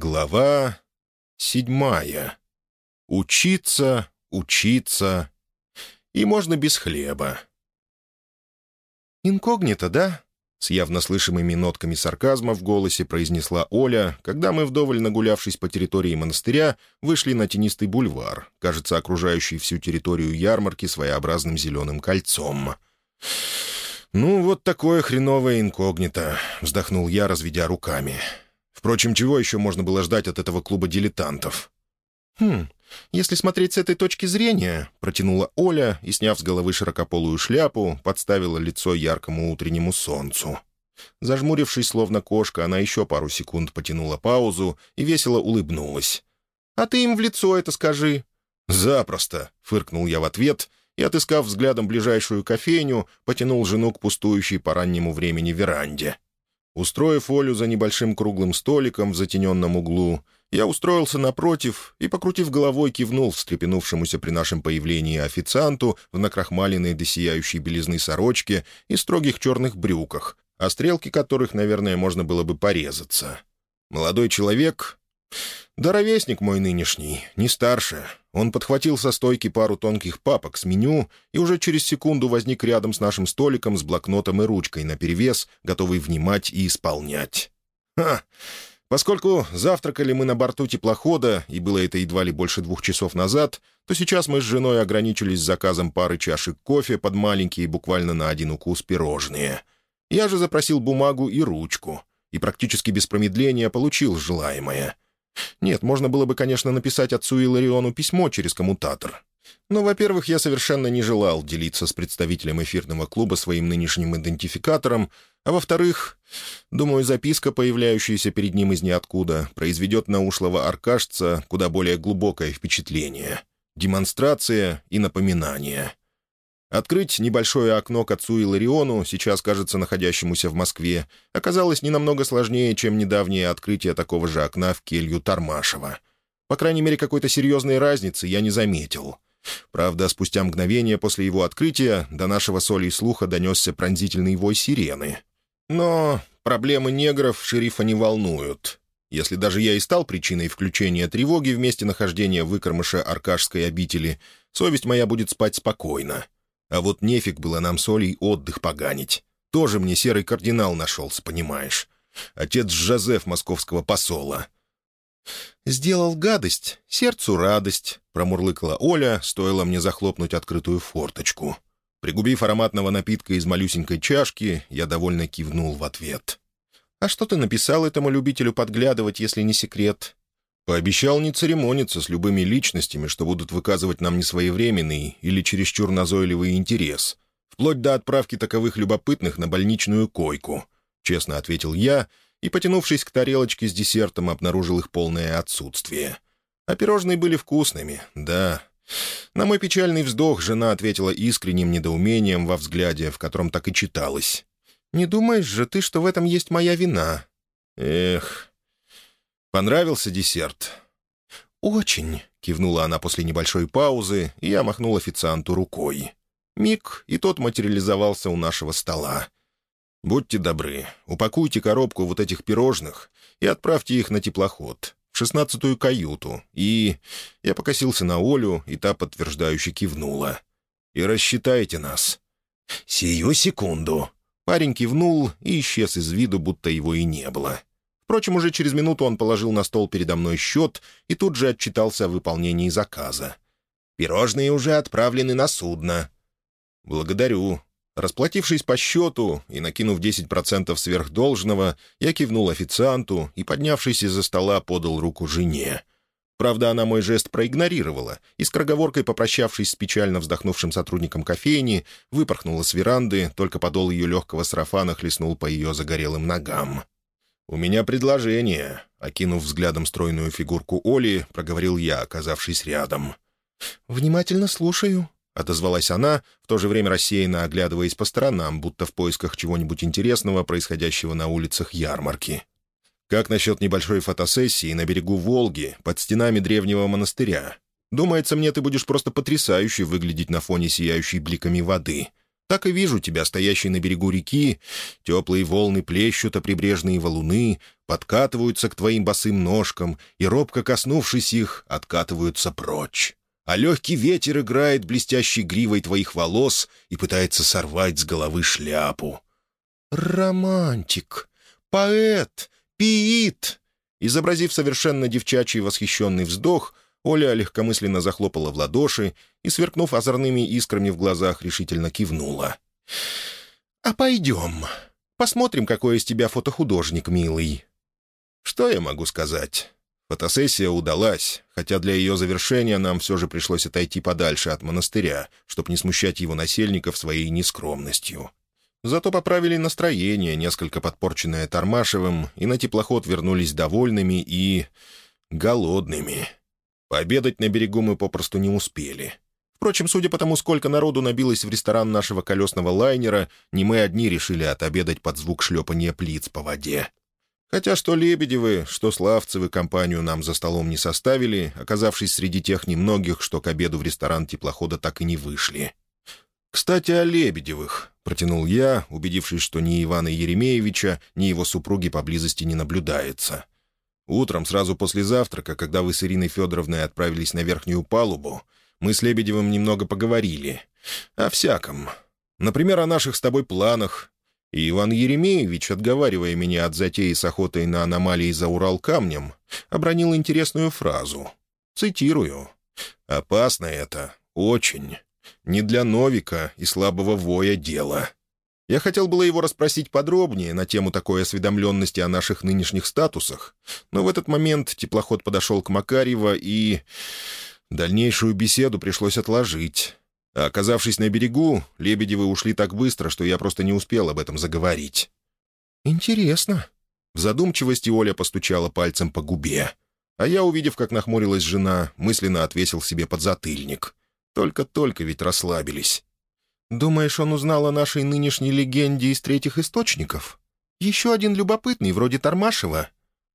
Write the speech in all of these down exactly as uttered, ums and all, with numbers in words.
Глава седьмая. Учиться, учиться. И можно без хлеба. «Инкогнито, да?» — с явно слышимыми нотками сарказма в голосе произнесла Оля, когда мы, вдоволь нагулявшись по территории монастыря, вышли на тенистый бульвар, кажется, окружающий всю территорию ярмарки своеобразным зеленым кольцом. «Ну, вот такое хреновое инкогнито», — вздохнул я, разведя руками. Впрочем, чего еще можно было ждать от этого клуба дилетантов? «Хм, если смотреть с этой точки зрения», — протянула Оля и, сняв с головы широкополую шляпу, подставила лицо яркому утреннему солнцу. Зажмурившись, словно кошка, она еще пару секунд потянула паузу и весело улыбнулась. «А ты им в лицо это скажи». «Запросто», — фыркнул я в ответ и, отыскав взглядом ближайшую кофейню, потянул жену к пустующей по раннему времени веранде. Устроив Олю за небольшим круглым столиком в затененном углу, я устроился напротив и, покрутив головой, кивнул встрепенувшемуся при нашем появлении официанту в накрахмаленной до сияющей белизны сорочке и строгих черных брюках, о стрелке которых, наверное, можно было бы порезаться. Молодой человек... Да ровесник мой нынешний, не старше. Он подхватил со стойки пару тонких папок с меню и уже через секунду возник рядом с нашим столиком с блокнотом и ручкой наперевес, готовый внимать и исполнять. Ха! Поскольку завтракали мы на борту теплохода, и было это едва ли больше двух часов назад, то сейчас мы с женой ограничились заказом пары чашек кофе под маленькие, буквально на один укус, пирожные. Я же запросил бумагу и ручку, и практически без промедления получил желаемое. Нет, можно было бы, конечно, написать отцу Илариону письмо через коммутатор. Но, во-первых, я совершенно не желал делиться с представителем эфирного клуба своим нынешним идентификатором, а во-вторых, думаю, записка, появляющаяся перед ним из ниоткуда, произведет на ушлого аркашца куда более глубокое впечатление. Демонстрация и напоминание. Открыть небольшое окно к отцу Илариону, сейчас, кажется, находящемуся в Москве, оказалось не намного сложнее, чем недавнее открытие такого же окна в келью Тармашева. По крайней мере, какой-то серьезной разницы я не заметил. Правда, спустя мгновение после его открытия до нашего с Олей слуха донесся пронзительный вой сирены. Но проблемы негров шерифа не волнуют. Если даже я и стал причиной включения тревоги в месте нахождения выкормыша Аркашской обители, совесть моя будет спать спокойно. А вот нефиг было нам с Олей отдых поганить. Тоже мне серый кардинал нашелся, понимаешь. Отец Жозеф московского посола. «Сделал гадость, сердцу радость», — промурлыкала Оля, стоило мне захлопнуть открытую форточку. Пригубив ароматного напитка из малюсенькой чашки, я довольно кивнул в ответ. «А что ты написал этому любителю подглядывать, если не секрет?» Пообещал не церемониться с любыми личностями, что будут выказывать нам несвоевременный или чересчур назойливый интерес, вплоть до отправки таковых любопытных на больничную койку, — честно ответил я, и, потянувшись к тарелочке с десертом, обнаружил их полное отсутствие. А пирожные были вкусными, да. На мой печальный вздох жена ответила искренним недоумением во взгляде, в котором так и читалось. «Не думаешь же ты, что в этом есть моя вина?» «Эх...» «Понравился десерт?» «Очень», — кивнула она после небольшой паузы, и я махнул официанту рукой. Миг, и тот материализовался у нашего стола. «Будьте добры, упакуйте коробку вот этих пирожных и отправьте их на теплоход, в шестнадцатую каюту, и...» Я покосился на Олю, и та подтверждающе кивнула. «И рассчитайте нас». «Сию секунду». Парень кивнул и исчез из виду, будто его и не было. Впрочем, уже через минуту он положил на стол передо мной счет и тут же отчитался о выполнении заказа. «Пирожные уже отправлены на судно». «Благодарю». Расплатившись по счету и накинув десять процентов сверхдолжного, я кивнул официанту и, поднявшись из-за стола, подал руку жене. Правда, она мой жест проигнорировала и, скороговоркой попрощавшись с печально вздохнувшим сотрудником кофейни, выпорхнула с веранды, только подол ее легкого сарафана хлестнул по ее загорелым ногам. «У меня предложение», — окинув взглядом стройную фигурку Оли, проговорил я, оказавшись рядом. «Внимательно слушаю», — отозвалась она, в то же время рассеянно оглядываясь по сторонам, будто в поисках чего-нибудь интересного, происходящего на улицах ярмарки. «Как насчет небольшой фотосессии на берегу Волги, под стенами древнего монастыря? Думается мне, ты будешь просто потрясающе выглядеть на фоне сияющей бликами воды. Так и вижу тебя, стоящий на берегу реки, теплые волны плещут о прибрежные валуны, подкатываются к твоим босым ножкам и, робко коснувшись их, откатываются прочь. А легкий ветер играет блестящей гривой твоих волос и пытается сорвать с головы шляпу. «Романтик! Поэт! Пиит!» Изобразив совершенно девчачий восхищенный вздох, Оля легкомысленно захлопала в ладоши и, сверкнув озорными искрами в глазах, решительно кивнула. «А пойдем. Посмотрим, какой из тебя фотохудожник, милый». Что я могу сказать? Фотосессия удалась, хотя для ее завершения нам все же пришлось отойти подальше от монастыря, чтобы не смущать его насельников своей нескромностью. Зато поправили настроение, несколько подпорченное Тормашевым, и на теплоход вернулись довольными и... голодными. Пообедать на берегу мы попросту не успели. Впрочем, судя по тому, сколько народу набилось в ресторан нашего колесного лайнера, не мы одни решили отобедать под звук шлепания плиц по воде. Хотя что Лебедевы, что Славцевы компанию нам за столом не составили, оказавшись среди тех немногих, что к обеду в ресторан теплохода так и не вышли. «Кстати, о Лебедевых», — протянул я, убедившись, что ни Ивана Еремеевича, ни его супруги поблизости не наблюдается. Утром, сразу после завтрака, когда вы с Ириной Федоровной отправились на верхнюю палубу, мы с Лебедевым немного поговорили. О всяком. Например, о наших с тобой планах. И Иван Еремеевич, отговаривая меня от затеи с охотой на аномалии за Урал-камнем, обронил интересную фразу. Цитирую. «Опасно это. Очень. Не для Новика и слабого воя дело». Я хотел было его расспросить подробнее на тему такой осведомленности о наших нынешних статусах, но в этот момент теплоход подошел к Макарьево, и дальнейшую беседу пришлось отложить. А оказавшись на берегу, Лебедевы ушли так быстро, что я просто не успел об этом заговорить. «Интересно». В задумчивости Оля постучала пальцем по губе, а я, увидев, как нахмурилась жена, мысленно отвесил себе подзатыльник. Только-только ведь расслабились. «Думаешь, он узнал о нашей нынешней легенде из третьих источников? Еще один любопытный, вроде Тормашева?»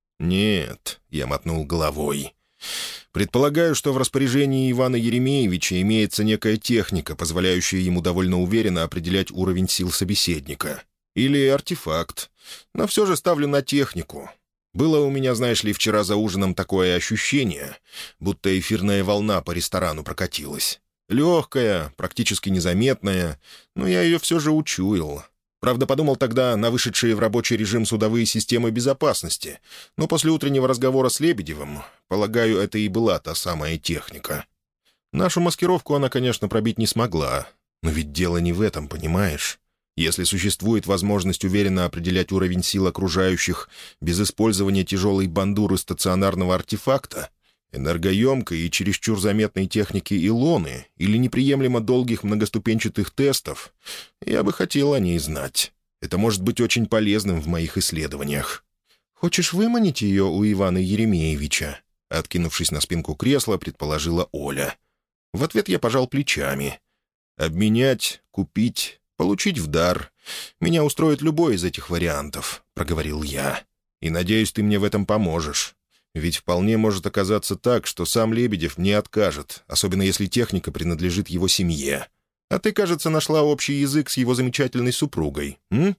«Нет», — я мотнул головой. «Предполагаю, что в распоряжении Ивана Еремеевича имеется некая техника, позволяющая ему довольно уверенно определять уровень сил собеседника. Или артефакт. Но все же ставлю на технику. Было у меня, знаешь ли, вчера за ужином такое ощущение, будто эфирная волна по ресторану прокатилась. Легкая, практически незаметная, но я ее все же учуял. Правда, подумал тогда на вышедшие в рабочий режим судовые системы безопасности, но после утреннего разговора с Лебедевым, полагаю, это и была та самая техника. Нашу маскировку она, конечно, пробить не смогла, но ведь дело не в этом, понимаешь? Если существует возможность уверенно определять уровень сил окружающих без использования тяжелой бандуры стационарного артефакта, энергоемкой и чересчур заметной техники Илоны или неприемлемо долгих многоступенчатых тестов, я бы хотел о ней знать. Это может быть очень полезным в моих исследованиях. «Хочешь выманить ее у Ивана Еремеевича?» Откинувшись на спинку кресла, предположила Оля. В ответ я пожал плечами. «Обменять, купить, получить в дар. Меня устроит любой из этих вариантов», — проговорил я. «И надеюсь, ты мне в этом поможешь. Ведь вполне может оказаться так, что сам Лебедев не откажет, особенно если техника принадлежит его семье. А ты, кажется, нашла общий язык с его замечательной супругой, м?»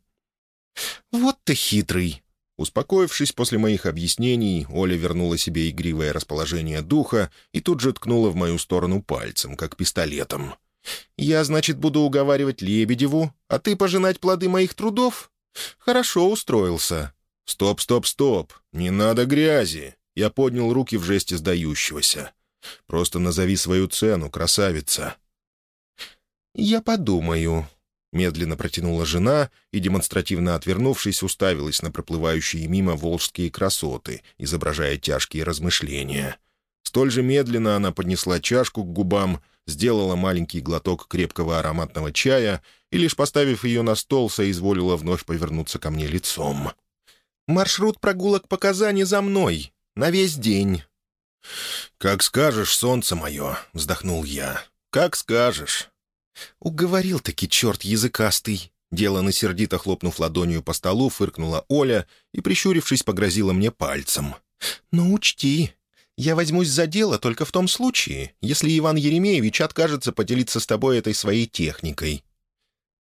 «Вот ты хитрый!» Успокоившись после моих объяснений, Оля вернула себе игривое расположение духа и тут же ткнула в мою сторону пальцем, как пистолетом. «Я, значит, буду уговаривать Лебедеву, а ты пожинать плоды моих трудов? Хорошо устроился». «Стоп, стоп, стоп! Не надо грязи!» Я поднял руки в жесте сдающегося. «Просто назови свою цену, красавица». «Я подумаю», — медленно протянула жена и, демонстративно отвернувшись, уставилась на проплывающие мимо волжские красоты, изображая тяжкие размышления. Столь же медленно она поднесла чашку к губам, сделала маленький глоток крепкого ароматного чая и, лишь поставив ее на стол, соизволила вновь повернуться ко мне лицом. «Маршрут прогулок по Казани за мной. На весь день». «Как скажешь, солнце мое», — вздохнул я. «Как скажешь». «Уговорил-таки, черт языкастый». Делано сердито хлопнув ладонью по столу, фыркнула Оля и, прищурившись, погрозила мне пальцем. «Но учти, я возьмусь за дело только в том случае, если Иван Еремеевич откажется поделиться с тобой этой своей техникой».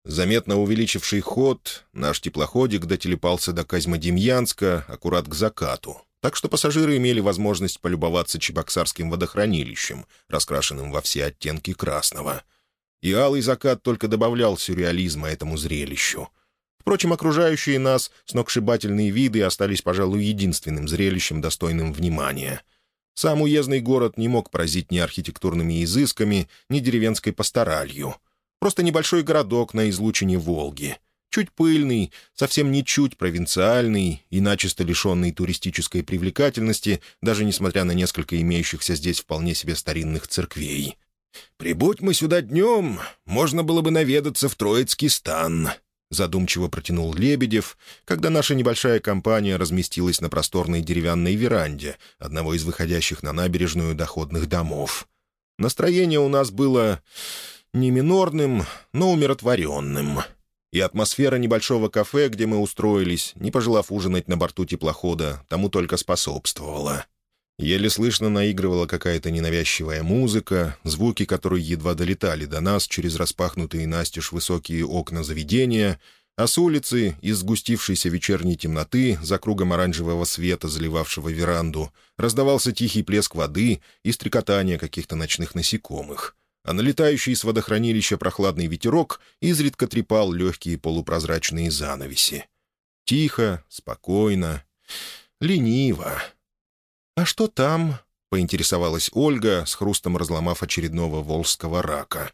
Заметно увеличивший ход, наш теплоходик дотелепался до Козьмодемьянска аккурат к закату, так что пассажиры имели возможность полюбоваться Чебоксарским водохранилищем, раскрашенным во все оттенки красного. И алый закат только добавлял сюрреализма этому зрелищу. Впрочем, окружающие нас сногсшибательные виды остались, пожалуй, единственным зрелищем, достойным внимания. Сам уездный город не мог поразить ни архитектурными изысками, ни деревенской пасторалью. Просто небольшой городок на излучине Волги. Чуть пыльный, совсем не чуть провинциальный и начисто лишенный туристической привлекательности, даже несмотря на несколько имеющихся здесь вполне себе старинных церквей. «Прибудь мы сюда днем, можно было бы наведаться в Троицкий стан», — задумчиво протянул Лебедев, когда наша небольшая компания разместилась на просторной деревянной веранде одного из выходящих на набережную доходных домов. Настроение у нас было не минорным, но умиротворенным. И атмосфера небольшого кафе, где мы устроились, не пожелав ужинать на борту теплохода, тому только способствовала. Еле слышно наигрывала какая-то ненавязчивая музыка, звуки которой едва долетали до нас через распахнутые настежь высокие окна заведения, а с улицы, из сгустившейся вечерней темноты, за кругом оранжевого света, заливавшего веранду, раздавался тихий плеск воды и стрекотание каких-то ночных насекомых, а налетающий с водохранилища прохладный ветерок изредка трепал легкие полупрозрачные занавеси. Тихо, спокойно, лениво. «А что там?» — поинтересовалась Ольга, с хрустом разломав очередного волжского рака.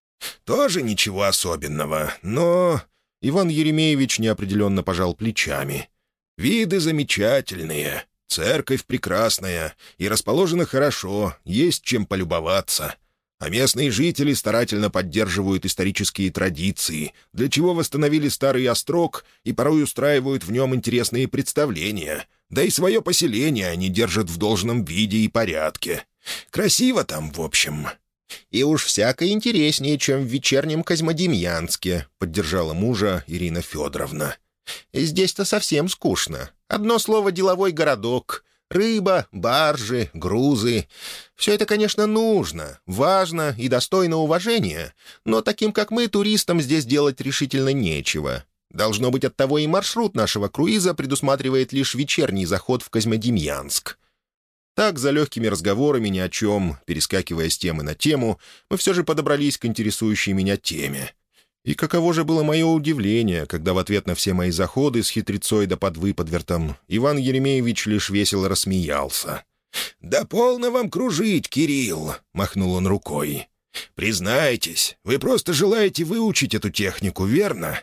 «Тоже ничего особенного, но...» Иван Еремеевич неопределенно пожал плечами. «Виды замечательные, церковь прекрасная, и расположена хорошо, есть чем полюбоваться. А местные жители старательно поддерживают исторические традиции, для чего восстановили старый острог и порой устраивают в нем интересные представления. Да и свое поселение они держат в должном виде и порядке. Красиво там, в общем». «И уж всяко интереснее, чем в вечернем Козьмодемьянске», — поддержала мужа Ирина Федоровна. «Здесь-то совсем скучно. Одно слово «деловой городок». Рыба, баржи, грузы. Все это, конечно, нужно, важно и достойно уважения, но таким, как мы, туристам здесь делать решительно нечего. Должно быть, оттого и маршрут нашего круиза предусматривает лишь вечерний заход в Козьмодемьянск». Так, за легкими разговорами ни о чем, перескакивая с темы на тему, мы все же подобрались к интересующей меня теме. И каково же было мое удивление, когда в ответ на все мои заходы с хитрецой да подвыподвертом Иван Еремеевич лишь весело рассмеялся. «Да полно вам кружить, Кирилл!» — махнул он рукой. «Признайтесь, вы просто желаете выучить эту технику, верно?»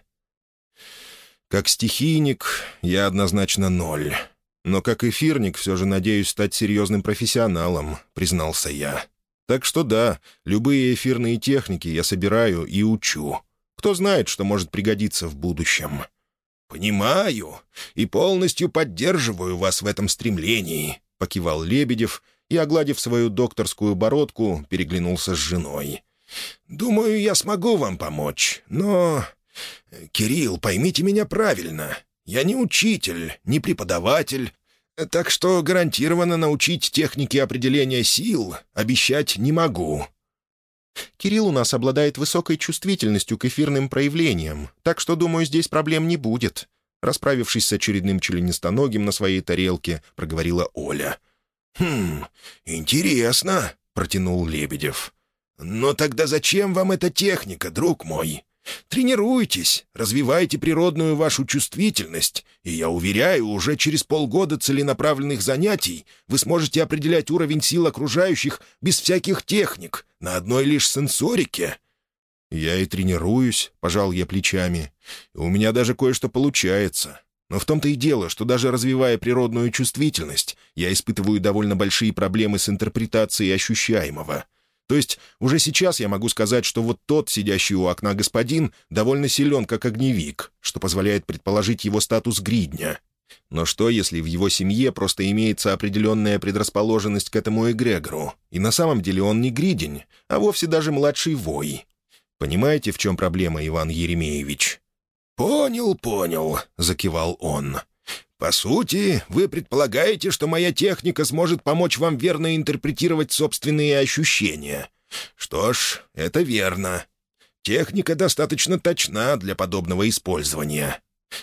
«Как стихийник я однозначно ноль. Но как эфирник все же надеюсь стать серьезным профессионалом», — признался я. «Так что да, любые эфирные техники я собираю и учу. Кто знает, что может пригодиться в будущем». «Понимаю и полностью поддерживаю вас в этом стремлении», — покивал Лебедев и, огладив свою докторскую бородку, переглянулся с женой. «Думаю, я смогу вам помочь, но... Кирилл, поймите меня правильно. Я не учитель, не преподаватель, так что гарантированно научить технике определения сил обещать не могу». «Кирилл у нас обладает высокой чувствительностью к эфирным проявлениям, так что, думаю, здесь проблем не будет», — расправившись с очередным членистоногим на своей тарелке, проговорила Оля. «Хм, интересно», — протянул Лебедев. «Но тогда зачем вам эта техника, друг мой? Тренируйтесь, развивайте природную вашу чувствительность, и, я уверяю, уже через полгода целенаправленных занятий вы сможете определять уровень сил окружающих без всяких техник, на одной лишь сенсорике». «Я и тренируюсь», — пожал я плечами. «У меня даже кое-что получается. Но в том-то и дело, что даже развивая природную чувствительность, я испытываю довольно большие проблемы с интерпретацией ощущаемого. То есть уже сейчас я могу сказать, что вот тот, сидящий у окна господин, довольно силен как огневик, что позволяет предположить его статус гридня. Но что, если в его семье просто имеется определенная предрасположенность к этому эгрегору, и на самом деле он не гридень, а вовсе даже младший вой? Понимаете, в чем проблема, Иван Еремеевич?» «Понял, понял», — закивал он. «По сути, вы предполагаете, что моя техника сможет помочь вам верно интерпретировать собственные ощущения. Что ж, это верно. Техника достаточно точна для подобного использования.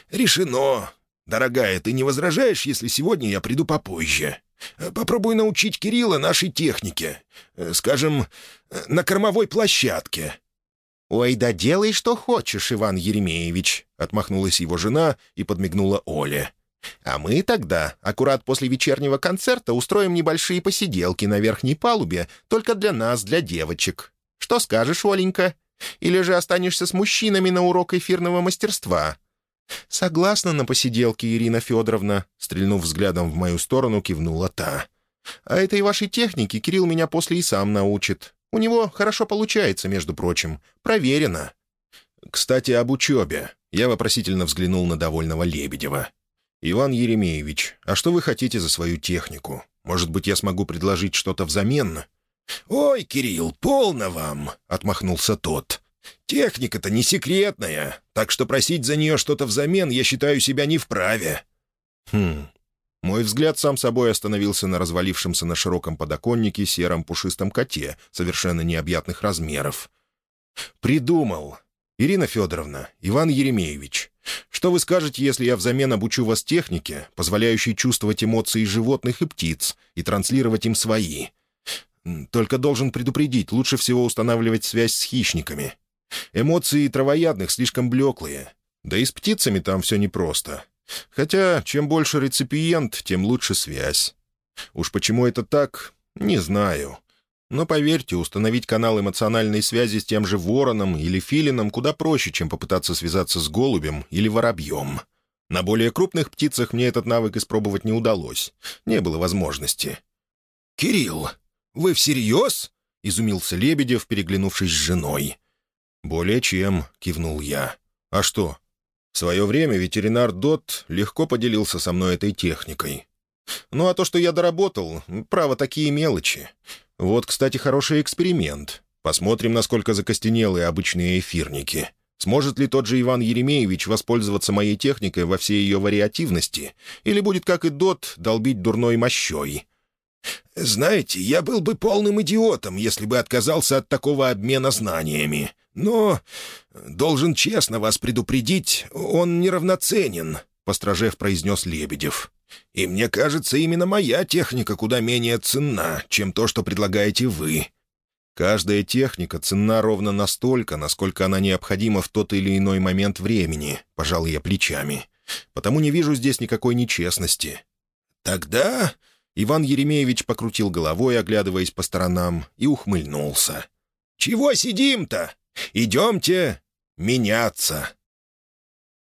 Решено. Дорогая, ты не возражаешь, если сегодня я приду попозже? Попробуй научить Кирилла нашей технике. Скажем, на кормовой площадке». «Ой, да делай, что хочешь, Иван Еремеевич», — отмахнулась его жена и подмигнула Оле. «А мы тогда, аккурат после вечернего концерта, устроим небольшие посиделки на верхней палубе, только для нас, для девочек. Что скажешь, Оленька? Или же останешься с мужчинами на урок эфирного мастерства?» «Согласна на посиделки, Ирина Федоровна», — стрельнув взглядом в мою сторону, кивнула та. «А этой вашей технике Кирилл меня после и сам научит. У него хорошо получается, между прочим. Проверено». «Кстати, об учебе». Я вопросительно взглянул на довольного Лебедева. «Иван Еремеевич, а что вы хотите за свою технику? Может быть, я смогу предложить что-то взамен?» «Ой, Кирилл, полно вам!» — отмахнулся тот. «Техника-то не секретная, так что просить за нее что-то взамен я считаю себя не вправе». «Хм...» Мой взгляд сам собой остановился на развалившемся на широком подоконнике сером пушистом коте совершенно необъятных размеров. «Придумал! Ирина Федоровна, Иван Еремеевич, что вы скажете, если я взамен обучу вас технике, позволяющей чувствовать эмоции животных и птиц, и транслировать им свои? Только должен предупредить, лучше всего устанавливать связь с хищниками. Эмоции травоядных слишком блеклые. Да и с птицами там все непросто. Хотя, чем больше реципиент, тем лучше связь. Уж почему это так, не знаю. Но поверьте, установить канал эмоциональной связи с тем же вороном или филином куда проще, чем попытаться связаться с голубем или воробьем. На более крупных птицах мне этот навык испробовать не удалось. Не было возможности». «Кирилл, вы всерьез?» — изумился Лебедев, переглянувшись с женой. «Более чем», — кивнул я. «А что? В свое время ветеринар Дот легко поделился со мной этой техникой. Ну а то, что я доработал, право, такие мелочи. Вот, кстати, хороший эксперимент. Посмотрим, насколько закостенелые обычные эфирники. Сможет ли тот же Иван Еремеевич воспользоваться моей техникой во всей ее вариативности, или будет, как и Дот, долбить дурной мощой?» «Знаете, я был бы полным идиотом, если бы отказался от такого обмена знаниями. Но, должен честно вас предупредить, он неравноценен», — постражев произнес Лебедев. «И мне кажется, именно моя техника куда менее ценна, чем то, что предлагаете вы». «Каждая техника ценна ровно настолько, насколько она необходима в тот или иной момент времени», — пожал я плечами. «Потому не вижу здесь никакой нечестности». «Тогда...» — Иван Еремеевич покрутил головой, оглядываясь по сторонам, и ухмыльнулся. «Чего сидим-то? Идемте меняться».